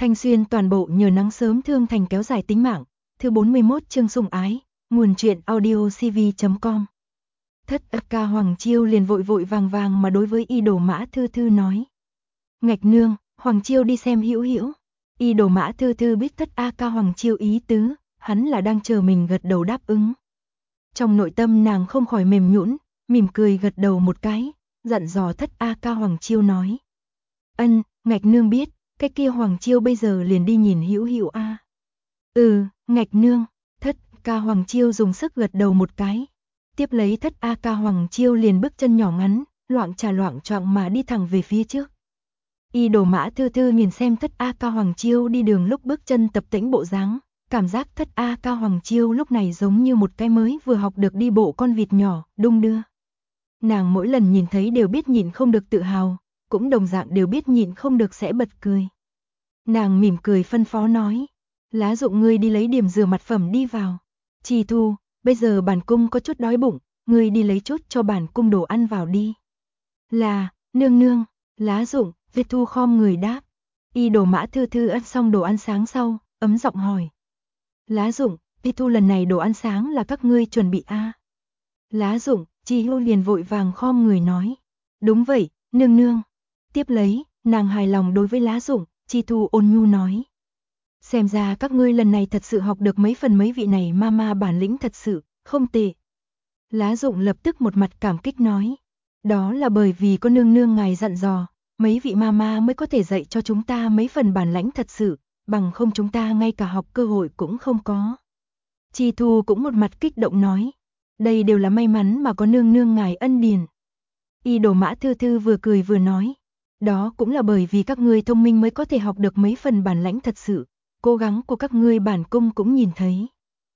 Thanh Xuyên toàn bộ nhờ nắng sớm thương thành kéo dài tính mạng. Thứ 41 chương sủng ái, nguồn truyện audio cv.com. Thất ca Hoàng Chiêu liền vội vội vàng vàng mà đối với Y Đồ Mã Thư Thư nói. Ngạch nương, Hoàng Chiêu đi xem Hữu Hữu. Y Đồ Mã Thư Thư biết thất ca Hoàng Chiêu ý tứ, hắn là đang chờ mình gật đầu đáp ứng. Trong nội tâm nàng không khỏi mềm nhũn, mỉm cười gật đầu một cái, dặn dò thất ca Hoàng Chiêu nói. Ân, ngạch nương biết, cái kia Hoàng Chiêu bây giờ liền đi nhìn Hữu Hữu a. Ừ, ngạch nương, thất ca Hoàng Chiêu dùng sức gật đầu một cái. Tiếp lấy thất ca Hoàng Chiêu liền bước chân nhỏ ngắn, loạng choạng mà đi thẳng về phía trước. Y Đồ Mã Thư Thư nhìn xem thất ca Hoàng Chiêu đi đường lúc bước chân tập tễnh bộ dáng, cảm giác thất ca Hoàng Chiêu lúc này giống như một cái mới vừa học được đi bộ con vịt nhỏ, đung đưa. Nàng mỗi lần nhìn thấy đều biết nhịn không được tự hào, cũng đồng dạng đều biết nhịn không được sẽ bật cười. Nàng mỉm cười phân phó nói, Lá Dụng ngươi đi lấy điểm rửa mặt phẩm đi vào. Trì Thu, bây giờ bản cung có chút đói bụng, ngươi đi lấy chút cho bản cung đồ ăn vào đi. Là, nương nương. Lá Dụng, Việt Thu khom người đáp. Y Đồ Mã Thư Thư ăn xong đồ ăn sáng sau, ấm giọng hỏi. Lá Dụng, Việt Thu lần này đồ ăn sáng là các ngươi chuẩn bị a? Lá Dụng, Trì Thu liền vội vàng khom người nói. Đúng vậy, nương nương. Tiếp lấy, nàng hài lòng đối với Lá Dụng, Trì Thu ôn nhu nói. Xem ra các ngươi lần này thật sự học được mấy phần mấy vị này mama bản lĩnh thật sự, không tệ. Lá Dụng lập tức một mặt cảm kích nói. Đó là bởi vì có nương nương ngài dặn dò, mấy vị mama mới có thể dạy cho chúng ta mấy phần bản lãnh thật sự, bằng không chúng ta ngay cả học cơ hội cũng không có. Trì Thu cũng một mặt kích động nói. Đây đều là may mắn mà có nương nương ngài ân điền. Y Đồ Mã Thư Thư vừa cười vừa nói. Đó cũng là bởi vì các ngươi thông minh mới có thể học được mấy phần bản lãnh thật sự, cố gắng của các ngươi bản cung cũng nhìn thấy.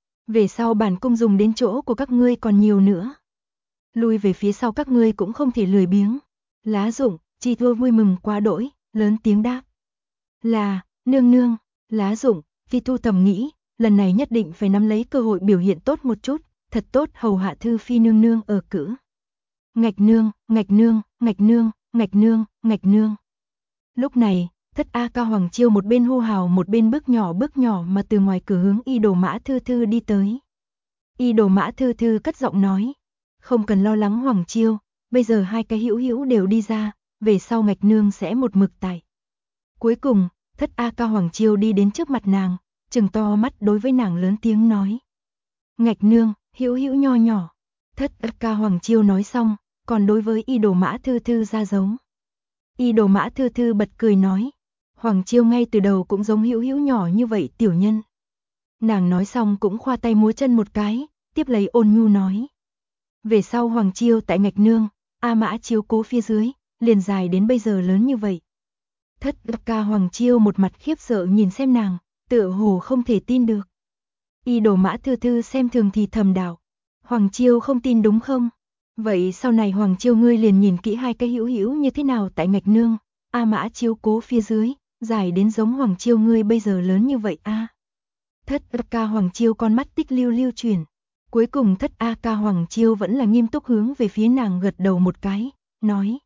Về sau bản cung dùng đến chỗ của các ngươi còn nhiều nữa. Lui về phía sau các ngươi cũng không thể lười biếng. Lá Dụng, Trì Thu vui mừng quá đỗi, lớn tiếng đáp. Là, nương nương. Lá Dụng, Phi Thu thầm nghĩ, lần này nhất định phải nắm lấy cơ hội biểu hiện tốt một chút, thật tốt hầu hạ Thư Phi nương nương ở cữ. Ngạch nương, ngạch nương, ngạch nương, ngạch nương, ngạch nương. Lúc này, thất ca Hoàng Chiêu một bên hô hào một bên bước nhỏ mà từ ngoài cửa hướng Y Đồ Mã Thư Thư đi tới. Y Đồ Mã Thư Thư cất giọng nói. Không cần lo lắng Hoàng Chiêu, bây giờ hai cái Hữu Hữu đều đi ra, về sau ngạch nương sẽ một mực tại. Cuối cùng, thất ca Hoàng Chiêu đi đến trước mặt nàng, trừng to mắt đối với nàng lớn tiếng nói. Ngạch nương, Hữu Hữu nho nhỏ. Thất ca Hoàng Chiêu nói xong, còn đối với Y Đồ Mã Thư Thư ra dấu. Y Đồ Mã Thư Thư bật cười nói. Hoàng Chiêu ngay từ đầu cũng giống Hữu Hữu nhỏ như vậy tiểu nhân. Nàng nói xong cũng khoa tay múa chân một cái, tiếp lấy ôn nhu nói. Về sau Hoàng Chiêu tại ngạch nương, A Mã chiếu cố phía dưới, liền dài đến bây giờ lớn như vậy. Thất ca Hoàng Chiêu một mặt khiếp sợ nhìn xem nàng, tựa hồ không thể tin được. Y Đồ Mã Thư Thư xem thường thì thầm đạo. Hoàng Chiêu không tin đúng không? Vậy sau này Hoàng Chiêu ngươi liền nhìn kỹ hai cái Hữu Hữu như thế nào tại ngạch nương, A Mã chiếu cố phía dưới, dài đến giống Hoàng Chiêu ngươi bây giờ lớn như vậy a. Thất ca Hoàng Chiêu con mắt tích lưu chuyển. Cuối cùng thất ca Hoàng Chiêu vẫn là nghiêm túc hướng về phía nàng gật đầu một cái, nói.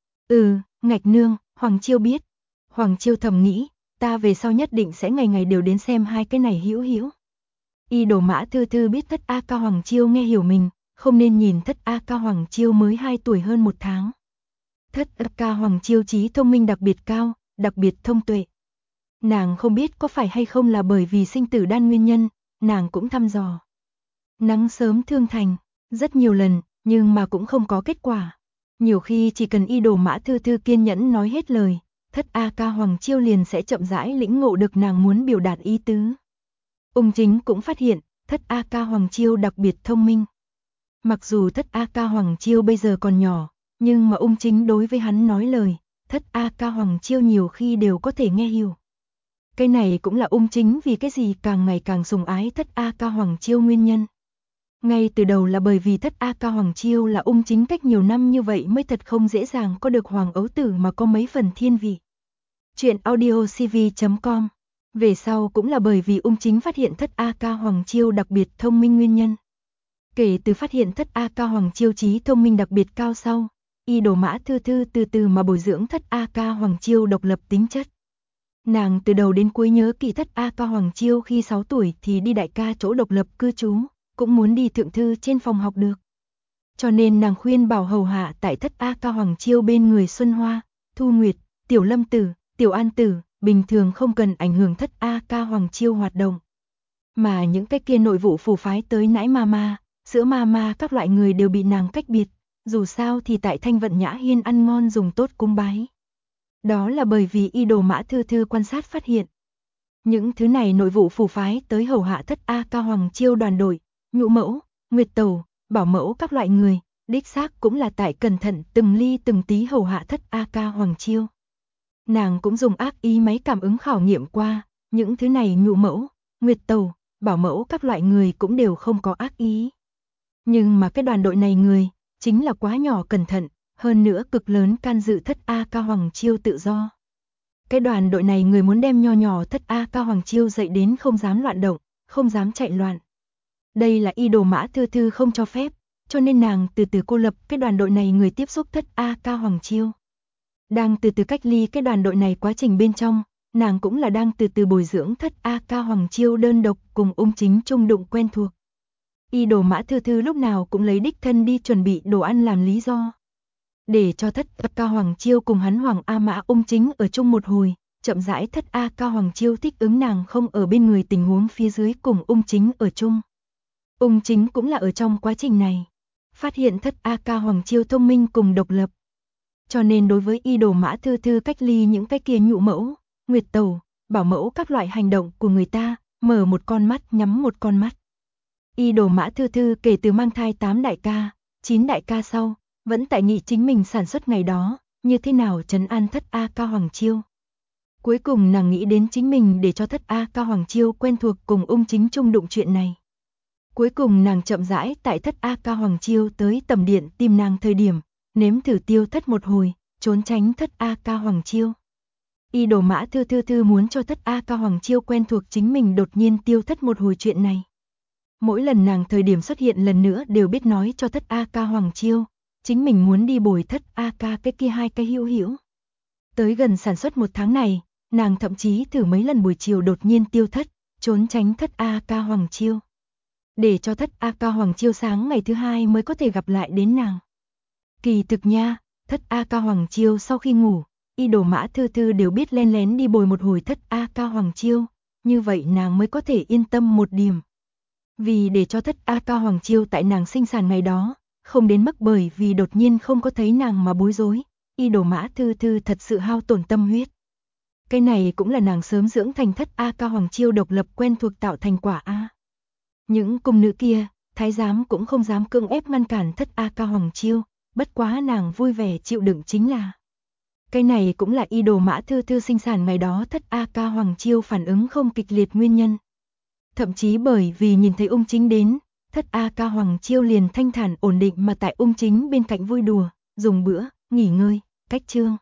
Ngạch nương, Hoàng Chiêu biết. Hoàng Chiêu thầm nghĩ, ta về sau nhất định sẽ ngày ngày đều đến xem hai cái này Hữu Hữu. Y Đồ Mã Thư Thư biết thất ca Hoàng Chiêu nghe hiểu mình, không nên nhìn thất ca Hoàng Chiêu mới 2 tuổi hơn 1 tháng. Thất ca Hoàng Chiêu trí thông minh đặc biệt cao, đặc biệt thông tuệ. Nàng không biết có phải hay không là bởi vì sinh tử đan nguyên nhân, nàng cũng thăm dò. Nắng sớm thương thành, rất nhiều lần, nhưng mà cũng không có kết quả. Nhiều khi chỉ cần Y Đồ Mã Thư Thư kiên nhẫn nói hết lời, thất ca Hoàng Chiêu liền sẽ chậm rãi lĩnh ngộ được nàng muốn biểu đạt ý tứ. Ung Chính cũng phát hiện, thất ca Hoàng Chiêu đặc biệt thông minh. Mặc dù thất ca Hoàng Chiêu bây giờ còn nhỏ, nhưng mà Ung Chính đối với hắn nói lời, thất ca Hoàng Chiêu nhiều khi đều có thể nghe hiểu. Cái này cũng là Ung Chính vì cái gì càng ngày càng sủng ái thất ca Hoàng Chiêu nguyên nhân. Ngay từ đầu là bởi vì thất ca Hoàng Chiêu là Ung Chính cách nhiều năm như vậy mới thật không dễ dàng có được Hoàng Ấu Tử mà có mấy phần thiên vị. Chuyện audio cv.com. Về sau cũng là bởi vì Ung Chính phát hiện thất ca Hoàng Chiêu đặc biệt thông minh nguyên nhân. Kể từ phát hiện thất ca Hoàng Chiêu trí thông minh đặc biệt cao sau, Y Đồ Mã Thư Thư từ từ mà bồi dưỡng thất ca Hoàng Chiêu độc lập tính chất. Nàng từ đầu đến cuối nhớ kỹ Thất A Ca Hoàng Chiêu khi 6 tuổi thì đi đại ca chỗ độc lập cư trú, cũng muốn đi thượng thư trên phòng học được. Cho nên nàng khuyên bảo hầu hạ tại Thất A Ca Hoàng Chiêu bên người Xuân Hoa, Thu Nguyệt, Tiểu Lâm Tử, Tiểu An Tử, bình thường không cần ảnh hưởng Thất A Ca Hoàng Chiêu hoạt động. Mà những cái kia nội vụ phủ phái tới nãi mama, sữa mama các loại người đều bị nàng cách biệt, dù sao thì tại Thanh Vận Nhã Hiên ăn ngon dùng tốt cúng bái. Đó là bởi vì y đồ Mã Thư Thư quan sát phát hiện. Những thứ này nội vụ phủ phái tới hầu hạ Thất A Ca Hoàng Chiêu đoàn đội, Nhũ Mẫu, Nguyệt Tẩu, Bảo Mẫu các loại người, đích xác cũng là tại cẩn thận từng ly từng tí hầu hạ Thất A Ca Hoàng Chiêu. Nàng cũng dùng ác ý máy cảm ứng khảo nghiệm qua, những thứ này Nhũ Mẫu, Nguyệt Tẩu, Bảo Mẫu các loại người cũng đều không có ác ý. Nhưng mà cái đoàn đội này người, chính là quá nhỏ cẩn thận, hơn nữa cực lớn can dự Thất A Ca Hoàng Chiêu tự do. Cái đoàn đội này người muốn đem nho nhỏ Thất A Ca Hoàng Chiêu dạy đến không dám loạn động, không dám chạy loạn. Đây là y đồ Mã Thư Thư không cho phép, cho nên nàng từ từ cô lập cái đoàn đội này người tiếp xúc Thất A Ca Hoàng Chiêu. Đang từ từ cách ly cái đoàn đội này quá trình bên trong, nàng cũng là đang từ từ bồi dưỡng Thất A Ca Hoàng Chiêu đơn độc cùng Ung Chính chung đụng quen thuộc. Y đồ Mã Thư Thư lúc nào cũng lấy đích thân đi chuẩn bị đồ ăn làm lý do. Để cho Thất A Ca Hoàng Chiêu cùng hắn Hoàng A Mã Ung Chính ở chung một hồi, chậm rãi Thất A Ca Hoàng Chiêu thích ứng nàng không ở bên người tình huống phía dưới cùng Ung Chính ở chung. Ung Chính cũng là ở trong quá trình này, phát hiện Thất A Ca Hoàng Chiêu thông minh cùng độc lập. Cho nên đối với y đồ Mã Thư Thư cách ly những cái kia Nhũ Mẫu, Nguyệt Tẩu, Bảo Mẫu các loại hành động của người ta, mở một con mắt nhắm một con mắt. Y đồ Mã Thư Thư kể từ mang thai 8 đại ca, 9 đại ca sau, vẫn tại nghị chính mình sản xuất ngày đó, như thế nào trấn an Thất A Ca Hoàng Chiêu. Cuối cùng nàng nghĩ đến chính mình để cho Thất A Ca Hoàng Chiêu quen thuộc cùng Ung Chính chung đụng chuyện này. Cuối cùng nàng chậm rãi tại Thất A Ca Hoàng Chiêu tới tầm điện tìm nàng thời điểm, nếm thử tiêu thất một hồi, trốn tránh Thất A Ca Hoàng Chiêu. Y đồ Mã Thư Thư muốn cho Thất A Ca Hoàng Chiêu quen thuộc chính mình đột nhiên tiêu thất một hồi chuyện này. Mỗi lần nàng thời điểm xuất hiện lần nữa đều biết nói cho Thất A Ca Hoàng Chiêu, chính mình muốn đi bồi Thất A Ca cái kia hai cái hữu hữu. Tới gần sản xuất 1 tháng này, nàng thậm chí thử mấy lần buổi chiều đột nhiên tiêu thất, trốn tránh Thất A Ca Hoàng Chiêu. Để cho Thất A Ca Hoàng Chiêu sáng ngày thứ 2 mới có thể gặp lại đến nàng. Kỳ thực nha, Thất A Ca Hoàng Chiêu sau khi ngủ, y đồ Mã Thư Thư đều biết len lén đi bồi một hồi Thất A Ca Hoàng Chiêu, như vậy nàng mới có thể yên tâm một điểm. Vì để cho Thất A Ca Hoàng Chiêu tại nàng sinh sản ngày đó, không đến mức bởi vì đột nhiên không có thấy nàng mà bối rối, y đồ Mã Thư Thư thật sự hao tổn tâm huyết. Cái này cũng là nàng sớm dưỡng thành Thất A Ca Hoàng Chiêu độc lập quen thuộc tạo thành quả a. Những cung nữ kia, thái giám cũng không dám cưỡng ép ngăn cản Thất A Ca Hoàng Chiêu, bất quá nàng vui vẻ chịu đựng chính là. Cái này cũng là y đồ Mã Thư Thư sinh sản ngày đó Thất A Ca Hoàng Chiêu phản ứng không kịch liệt nguyên nhân. Thậm chí bởi vì nhìn thấy Ung Chính đến, Thất A Ca Hoàng Chiêu liền thanh thản ổn định mà tại Ung Chính bên cạnh vui đùa, dùng bữa, nghỉ ngơi, cách chương.